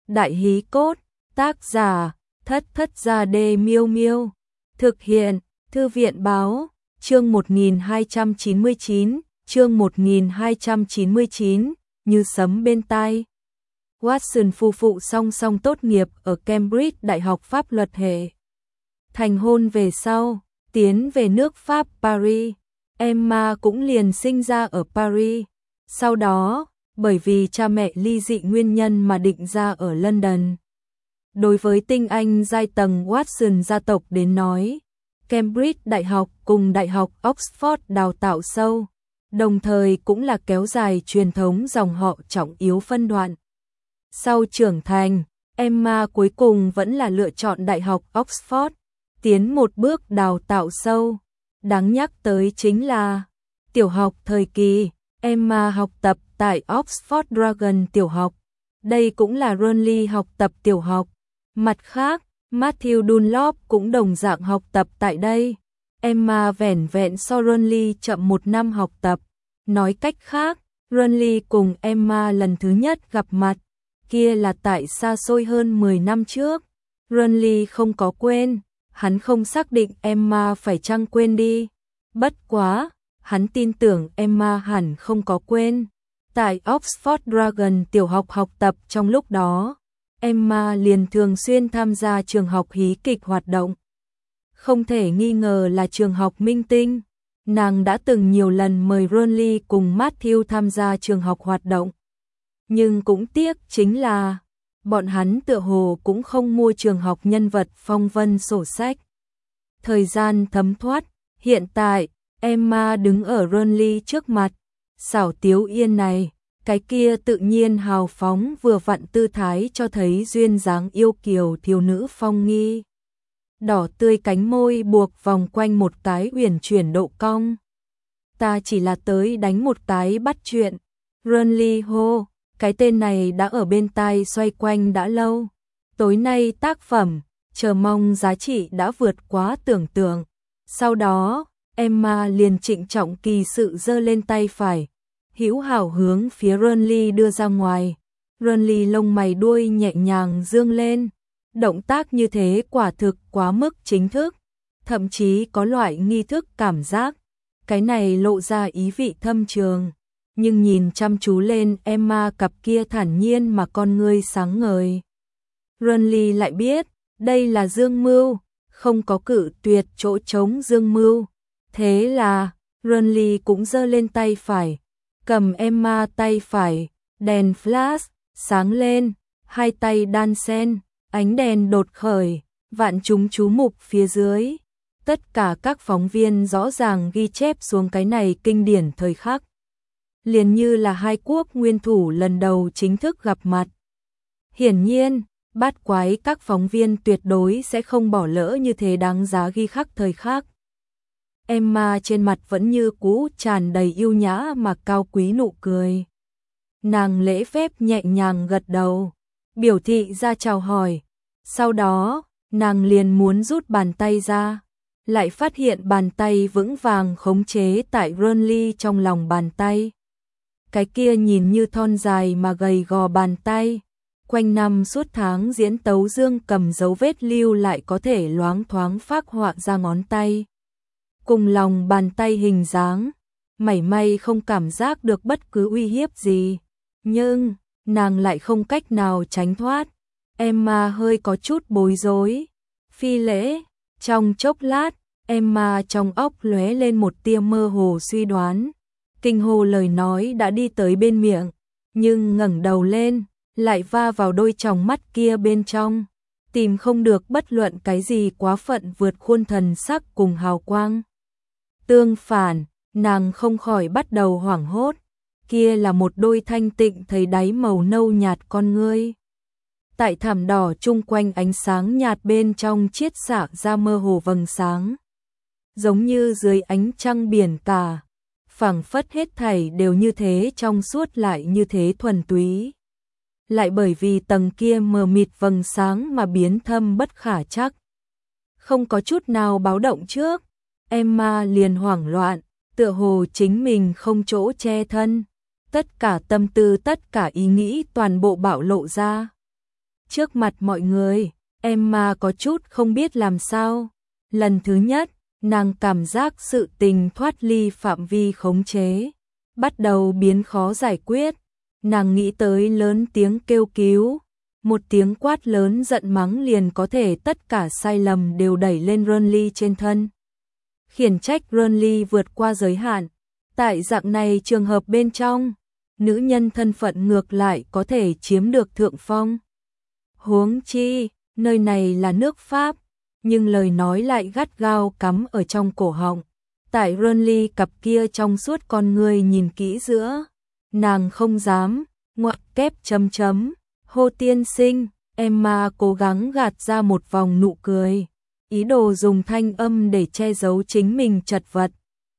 Đại hí cốt, tác giả, Thất Thất Gia Đê Miêu Miêu. Thực hiện, Thư viện báo, chương 1299, chương 1299, như sấm bên tai. Watson phu phụ song song tốt nghiệp ở Cambridge Đại học Pháp luật hệ. Thành hôn về sau, tiến về nước Pháp Paris. Emma cũng liền sinh ra ở Paris. Sau đó, bởi vì cha mẹ ly dị nguyên nhân mà định ra ở London. Đối với tinh anh giai tầng Watson gia tộc đến nói, Cambridge Đại học cùng Đại học Oxford đào tạo sâu, đồng thời cũng là kéo dài truyền thống dòng họ trọng yếu phân đoạn. Sau trưởng thành, Emma cuối cùng vẫn là lựa chọn Đại học Oxford, tiến một bước đào tạo sâu. Đáng nhắc tới chính là, tiểu học thời kỳ, Emma học tập tại Oxford Dragon tiểu học. Đây cũng là Ronly học tập tiểu học. Mặt khác, Matthew Dunlop cũng đồng dạng học tập tại đây. Emma vẻn vẹn so Ronly chậm 1 năm học tập. Nói cách khác, Ronly cùng Emma lần thứ nhất gặp mặt, kia là tại xa xôi hơn 10 năm trước. Ronly không có quên, hắn không xác định Emma phải chăng quên đi. Bất quá, hắn tin tưởng Emma hẳn không có quên. Tại Oxford Dragon tiểu học học tập trong lúc đó, Emma liền thường xuyên tham gia trường học hí kịch hoạt động. Không thể nghi ngờ là trường học minh tinh. Nàng đã từng nhiều lần mời Ronly cùng Matthew tham gia trường học hoạt động. Nhưng cũng tiếc chính là, bọn hắn tựa hồ cũng không mua trường học nhân vật phong vân sổ sách. Thời gian thấm thoát, hiện tại, Emma đứng ở Ronly trước mặt. Xảo Tiếu Yên này, cái kia tự nhiên hào phóng vừa vặn tư thái cho thấy duyên dáng yêu kiều thiếu nữ phong nghi. Đỏ tươi cánh môi buộc vòng quanh một cái uyển chuyển độ cong. Ta chỉ là tới đánh một cái bắt chuyện. Ronly hô, cái tên này đã ở bên tai xoay quanh đã lâu. Tối nay tác phẩm, chờ mong giá trị đã vượt quá tưởng tượng. Sau đó, Emma liền trịnh trọng kỳ sự giơ lên tay phải, hữu hảo hướng phía Ronly đưa ra ngoài. Ronly lông mày đuôi nhẹ nhàng dương lên. Động tác như thế quả thực quá mức chính thức, thậm chí có loại nghi thức cảm giác. Cái này lộ ra ý vị thâm trường, nhưng nhìn chăm chú lên Emma cặp kia thản nhiên mà con ngươi sáng ngời. Ronly lại biết, đây là dương mưu, không có cự tuyệt chỗ trống dương mưu. Thế là, Ronly cũng giơ lên tay phải, cầm Emma tay phải, đèn flash, sáng lên, hai tay đan xen, ánh đèn đột khởi, vạn chúng chú mục phía dưới. Tất cả các phóng viên rõ ràng ghi chép xuống cái này kinh điển thời khắc. Liền như là hai quốc nguyên thủ lần đầu chính thức gặp mặt. Hiển nhiên, bát quái các phóng viên tuyệt đối sẽ không bỏ lỡ như thế đáng giá ghi khắc thời khắc. Emma trên mặt vẫn như cũ tràn đầy yêu nhã mà cao quý nụ cười. Nàng lễ phép nhẹ nhàng gật đầu, biểu thị ra chào hỏi. Sau đó, nàng liền muốn rút bàn tay ra, lại phát hiện bàn tay vững vàng khống chế tại Ronly trong lòng bàn tay. Cái kia nhìn như thon dài mà gầy gò bàn tay, quanh năm suốt tháng diễn tấu dương cầm dấu vết lưu lại có thể loáng thoáng phác họa ra ngón tay. Cùng lòng bàn tay hình dáng, mảy may không cảm giác được bất cứ uy hiếp gì, nhưng nàng lại không cách nào tránh thoát. Emma hơi có chút bối rối. Phi lễ, trong chốc lát, Emma trong óc lóe lên một tia mơ hồ suy đoán. Kinh hồ lời nói đã đi tới bên miệng, nhưng ngẩng đầu lên, lại va vào đôi tròng mắt kia bên trong, tìm không được bất luận cái gì quá phận vượt khuôn thần sắc cùng hào quang. Tương phản, nàng không khỏi bắt đầu hoảng hốt, kia là một đôi thanh tịnh thấy đáy màu nâu nhạt con ngươi. Tại thảm đỏ chung quanh ánh sáng nhạt bên trong chiết xạ ra mơ hồ vầng sáng. Giống như dưới ánh trăng biển cả, phảng phất hết thảy đều như thế trong suốt lại như thế thuần túy. Lại bởi vì tầng kia mờ mịt vầng sáng mà biến thâm bất khả trắc. Không có chút nào báo động trước, Emma liền hoảng loạn, tựa hồ chính mình không chỗ che thân. Tất cả tâm tư tất cả ý nghĩ toàn bộ bạo lộ ra. Trước mặt mọi người, Emma có chút không biết làm sao. Lần thứ nhất, nàng cảm giác sự tình thoát ly phạm vi khống chế, bắt đầu biến khó giải quyết. Nàng nghĩ tới lớn tiếng kêu cứu, một tiếng quát lớn giận mắng liền có thể tất cả sai lầm đều đẩy lên Renly trên thân. Khiển trách Renly vượt qua giới hạn. Tại dạng này trường hợp bên trong, nữ nhân thân phận ngược lại có thể chiếm được thượng phong. Huống chi, nơi này là nước Pháp, nhưng lời nói lại gắt gao cắm ở trong cổ họng. Tại Renly cặp kia trong suốt con người nhìn kỹ giữa, nàng không dám, ngoặc kép chấm chấm, hô tiên sinh, Emma cố gắng gạt ra một vòng nụ cười, ý đồ dùng thanh âm để che giấu chính mình chật vật.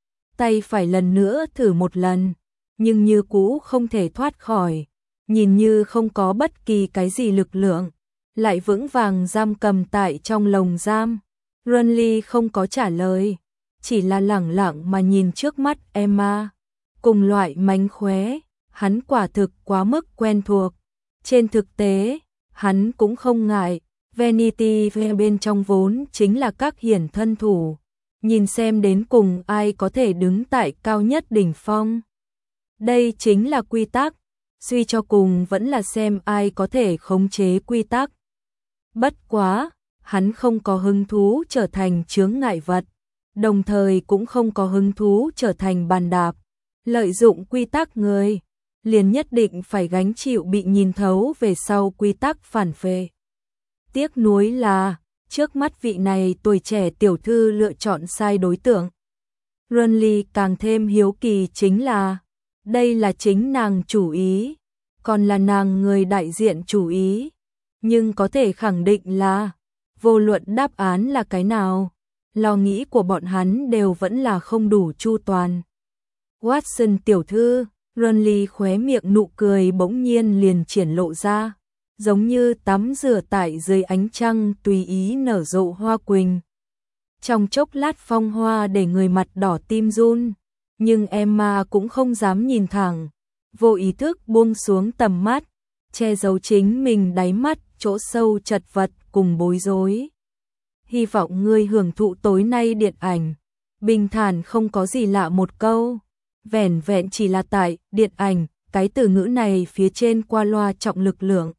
Tay phải lần nữa thử một lần, nhưng như cũ không thể thoát khỏi, nhìn như không có bất kỳ cái gì lực lượng, lại vững vàng giam cầm tại trong lồng giam. Renly không có trả lời, chỉ là lẳng lặng mà nhìn trước mắt Emma. Cùng loại mánh khóe, hắn quả thực quá mức quen thuộc. Trên thực tế, hắn cũng không ngại, Vanity Fair bên trong vốn chính là các hiển thân thủ. Nhìn xem đến cùng ai có thể đứng tại cao nhất đỉnh phong. Đây chính là quy tắc, suy cho cùng vẫn là xem ai có thể khống chế quy tắc. Bất quá, hắn không có hứng thú trở thành chướng ngại vật, đồng thời cũng không có hứng thú trở thành bàn đạp. Lợi dụng quy tắc người, liền nhất định phải gánh chịu bị nhìn thấu về sau quy tắc phản phệ. Tiếc nuối là, trước mắt vị này tuổi trẻ tiểu thư lựa chọn sai đối tượng. Renly càng thêm hiếu kỳ chính là, đây là chính nàng chủ ý, còn là nàng người đại diện chủ ý. Nhưng có thể khẳng định là, vô luận đáp án là cái nào, lo nghĩ của bọn hắn đều vẫn là không đủ chu toàn. Watson tiểu thư, Renly khóe miệng nụ cười bỗng nhiên liền triển lộ ra, giống như tắm rửa tại dưới ánh trăng tùy ý nở rộ hoa quỳnh. Trong chốc lát phong hoa để người mặt đỏ tim run, nhưng Emma cũng không dám nhìn thẳng, vô ý thức buông xuống tầm mắt, che giấu chính mình đáy mắt chỗ sâu chật vật cùng bối rối. Hy vọng ngươi hưởng thụ tối nay điện ảnh. Bình thản không có gì lạ một câu, vẻn vẹn chỉ là tại điện ảnh, cái từ ngữ này phía trên qua loa trọng lực lượng.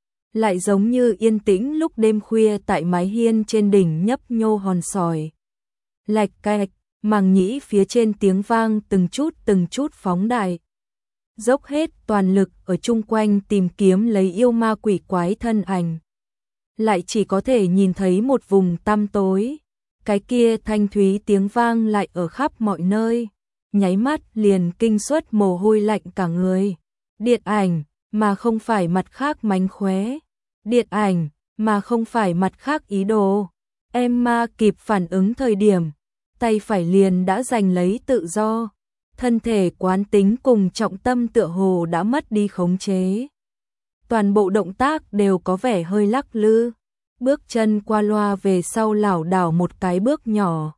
Lại giống như yên tĩnh lúc đêm khuya tại mái hiên trên đỉnh nhấp nhô hòn sỏi. Lạch cạch, màng nhĩ phía trên tiếng vang từng chút phóng đại. Dốc hết toàn lực ở chung quanh tìm kiếm lấy yêu ma quỷ quái thân ảnh. Lại chỉ có thể nhìn thấy một vùng tăm tối. Cái kia thanh thúy tiếng vang lại ở khắp mọi nơi. Nháy mắt liền kinh suất mồ hôi lạnh cả người. Điện ảnh, mà không phải mặt khác mánh khóe. Điện ảnh, mà không phải mặt khác ý đồ. Emma kịp phản ứng thời điểm, tay phải liền đã giành lấy tự do. Thân thể quán tính cùng trọng tâm tựa hồ đã mất đi khống chế. Toàn bộ động tác đều có vẻ hơi lắc lư, bước chân qua loa về sau lảo đảo một cái bước nhỏ.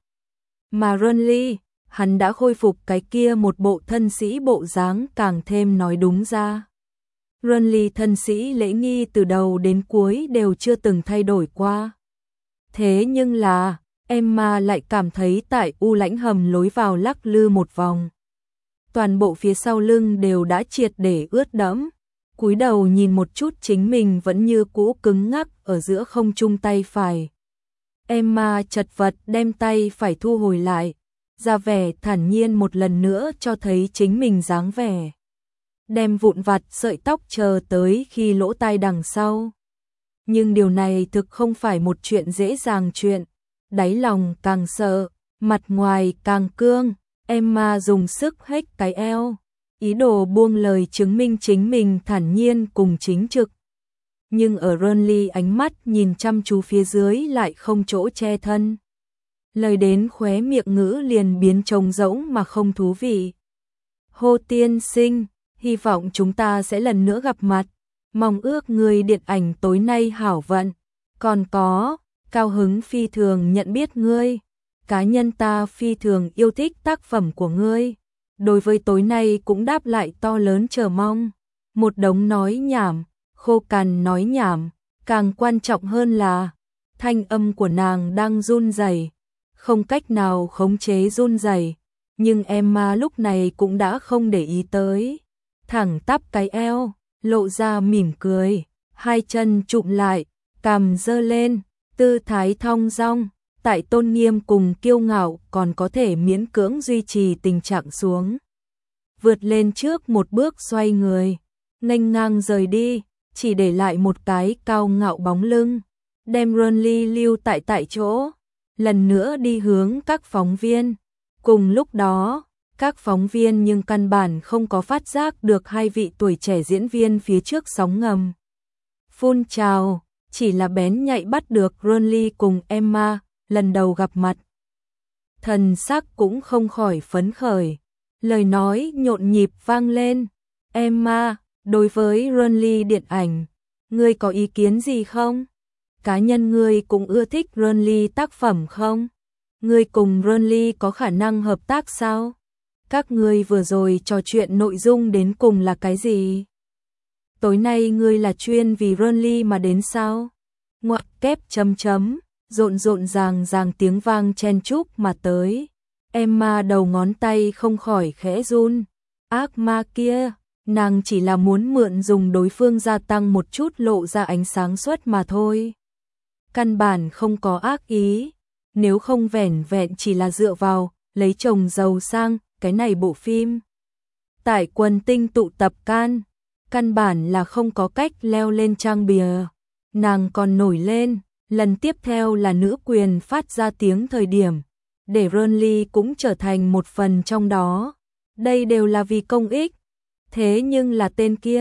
Mà Renly, hắn đã khôi phục cái kia một bộ thân sĩ bộ dáng càng thêm nói đúng ra. Renly thân sĩ lễ nghi từ đầu đến cuối đều chưa từng thay đổi qua. Thế nhưng là, Emma lại cảm thấy tại u lãnh hầm lối vào lắc lư một vòng. Toàn bộ phía sau lưng đều đã triệt để ướt đẫm, cúi đầu nhìn một chút chính mình vẫn như cũ cứng ngắc ở giữa không trung tay phải. Emma chật vật đem tay phải thu hồi lại, ra vẻ thản nhiên một lần nữa cho thấy chính mình dáng vẻ. Đem vụn vặt sợi tóc chờ tới khi lỗ tai đằng sau. Nhưng điều này thực không phải một chuyện dễ dàng chuyện, đáy lòng càng sợ, mặt ngoài càng cương. Emma dùng sức hếch cái eo, ý đồ buông lời chứng minh chính mình thản nhiên cùng chính trực. Nhưng ở Renly ánh mắt nhìn chăm chú phía dưới lại không chỗ che thân. Lời đến khóe miệng ngữ liền biến trống rỗng mà không thú vị. Hô tiên sinh, hy vọng chúng ta sẽ lần nữa gặp mặt. Mong ước người điện ảnh tối nay hảo vận. Còn có, cao hứng phi thường nhận biết ngươi. Cá nhân ta phi thường yêu thích tác phẩm của ngươi. Đối với tối nay cũng đáp lại to lớn chờ mong. Một đống nói nhảm, khô cằn nói nhảm, Càng quan trọng hơn là thanh âm của nàng đang run rẩy, không cách nào khống chế run rẩy, nhưng Emma lúc này cũng đã không để ý tới, thẳng tắp cái eo, lộ ra mỉm cười, hai chân chụm lại, cằm giơ lên, tư thái thong dong, tại tôn nghiêm cùng kiêu ngạo còn có thể miễn cưỡng duy trì tình trạng xuống. Vượt lên trước một bước xoay người, nghênh ngang rời đi, chỉ để lại một cái cao ngạo bóng lưng, đem Renly lưu tại chỗ, lần nữa đi hướng các phóng viên. Cùng lúc đó, các phóng viên nhưng căn bản không có phát giác được hai vị tuổi trẻ diễn viên phía trước sóng ngầm phun trào, chỉ là bén nhạy bắt được Renly cùng Emma lần đầu gặp mặt. Thần sắc cũng không khỏi phấn khởi, lời nói nhộn nhịp vang lên. Emma, đối với Renly điện ảnh, ngươi có ý kiến gì không? Cá nhân ngươi cũng ưa thích Renly tác phẩm không? Ngươi cùng Renly có khả năng hợp tác sao? Các ngươi vừa rồi trò chuyện nội dung đến cùng là cái gì? Tối nay ngươi là chuyên vì Renly mà đến sao? Ngoặc kép chấm chấm, rộn ràng tiếng vang chen chúc mà tới. Emma đầu ngón tay không khỏi khẽ run. Ác ma kia, nàng chỉ là muốn mượn dùng đối phương gia tăng một chút lộ ra ánh sáng suốt mà thôi. Căn bản không có ác ý, nếu không vẻn vẹn chỉ là dựa vào lấy chồng giàu sang cái này bộ phim. Tại quần tinh tụ tập căn bản là không có cách leo lên trang bìa. Nàng còn nổi lên, lần tiếp theo là nữ quyền phát ra tiếng thời điểm, để Renly cũng trở thành một phần trong đó. Đây đều là vì công ích. Thế nhưng là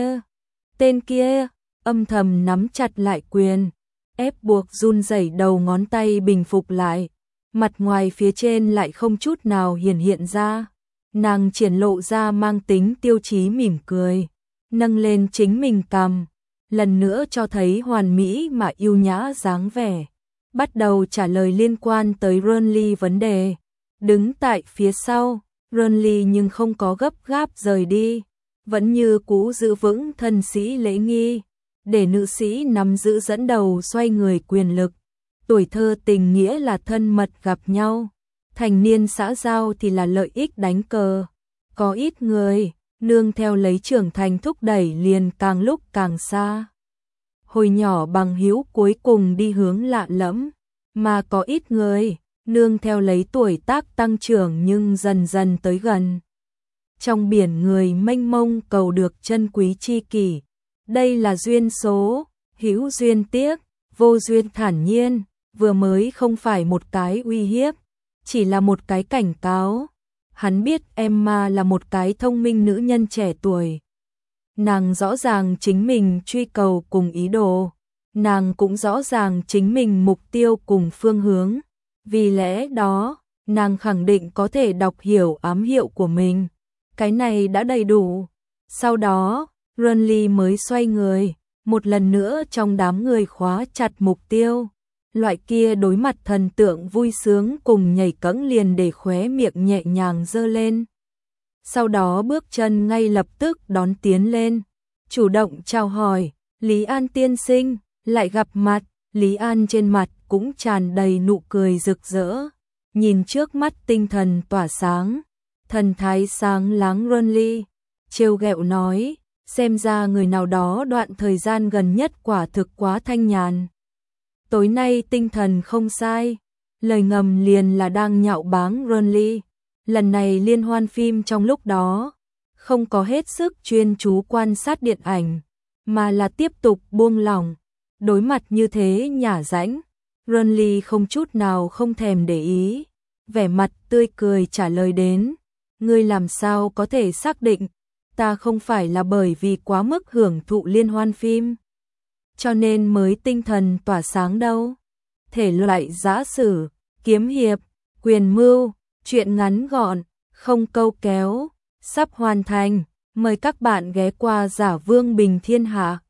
tên kia, âm thầm nắm chặt lại quyền, ép buộc run rẩy đầu ngón tay bình phục lại, mặt ngoài phía trên lại không chút nào hiện ra. Nàng triển lộ ra mang tính tiêu chí mỉm cười, nâng lên chính mình cằm, lần nữa cho thấy hoàn mỹ mà yêu nhã dáng vẻ, bắt đầu trả lời liên quan tới Renly vấn đề. Đứng tại phía sau, Renly nhưng không có gấp gáp rời đi, vẫn như cũ giữ vững thân sĩ lễ nghi, để nữ sĩ nắm giữ dẫn đầu xoay người quyền lực. Tuổi thơ tình nghĩa là thân mật gặp nhau, thành niên xã giao thì là lợi ích đánh cờ. Có ít người, nương theo lấy trưởng thành thúc đẩy liền càng lúc càng xa. Hồi nhỏ bằng hữu cuối cùng đi hướng lạ lẫm, mà có ít người, nương theo lấy tuổi tác tăng trưởng nhưng dần dần tới gần. Trong biển người mênh mông cầu được chân quý tri kỷ, đây là duyên số, hữu duyên tiếc, vô duyên thản nhiên, vừa mới không phải một cái uy hiếp, chỉ là một cái cảnh cáo. Hắn biết Emma là một cái thông minh nữ nhân trẻ tuổi. Nàng rõ ràng chính mình truy cầu cùng ý đồ, nàng cũng rõ ràng chính mình mục tiêu cùng phương hướng. Vì lẽ đó, nàng khẳng định có thể đọc hiểu ám hiệu của mình. Cái này đã đầy đủ. Sau đó, Renly mới xoay người, một lần nữa trong đám người khóa chặt mục tiêu. Loại kia đối mặt thần tượng vui sướng cùng nhảy cẫng liền để khóe miệng nhẹ nhàng giơ lên. Sau đó bước chân ngay lập tức đón tiến lên, chủ động chào hỏi, Lý An tiên sinh, lại gặp mặt. Lý An trên mặt cũng tràn đầy nụ cười rực rỡ, nhìn trước mắt tinh thần tỏa sáng, thần thái sáng láng Renly, trêu ghẹo nói, xem ra người nào đó đoạn thời gian gần nhất quả thực quá thanh nhàn. Tối nay tinh thần không sai, lời ngầm liền là đang nhạo báng Renly. Lần này liên hoan phim trong lúc đó, không có hết sức chuyên chú quan sát điện ảnh, mà là tiếp tục buông lỏng. Đối mặt như thế nhả rãnh, Renly không chút nào không thèm để ý, vẻ mặt tươi cười trả lời đến, ngươi làm sao có thể xác định, ta không phải là bởi vì quá mức hưởng thụ liên hoan phim, cho nên mới tinh thần tỏa sáng đâu. Thể loại giã sử, kiếm hiệp, quyền mưu, truyện ngắn gọn, không câu kéo, sắp hoàn thành, mời các bạn ghé qua Giả Vương Bình Thiên Hạ.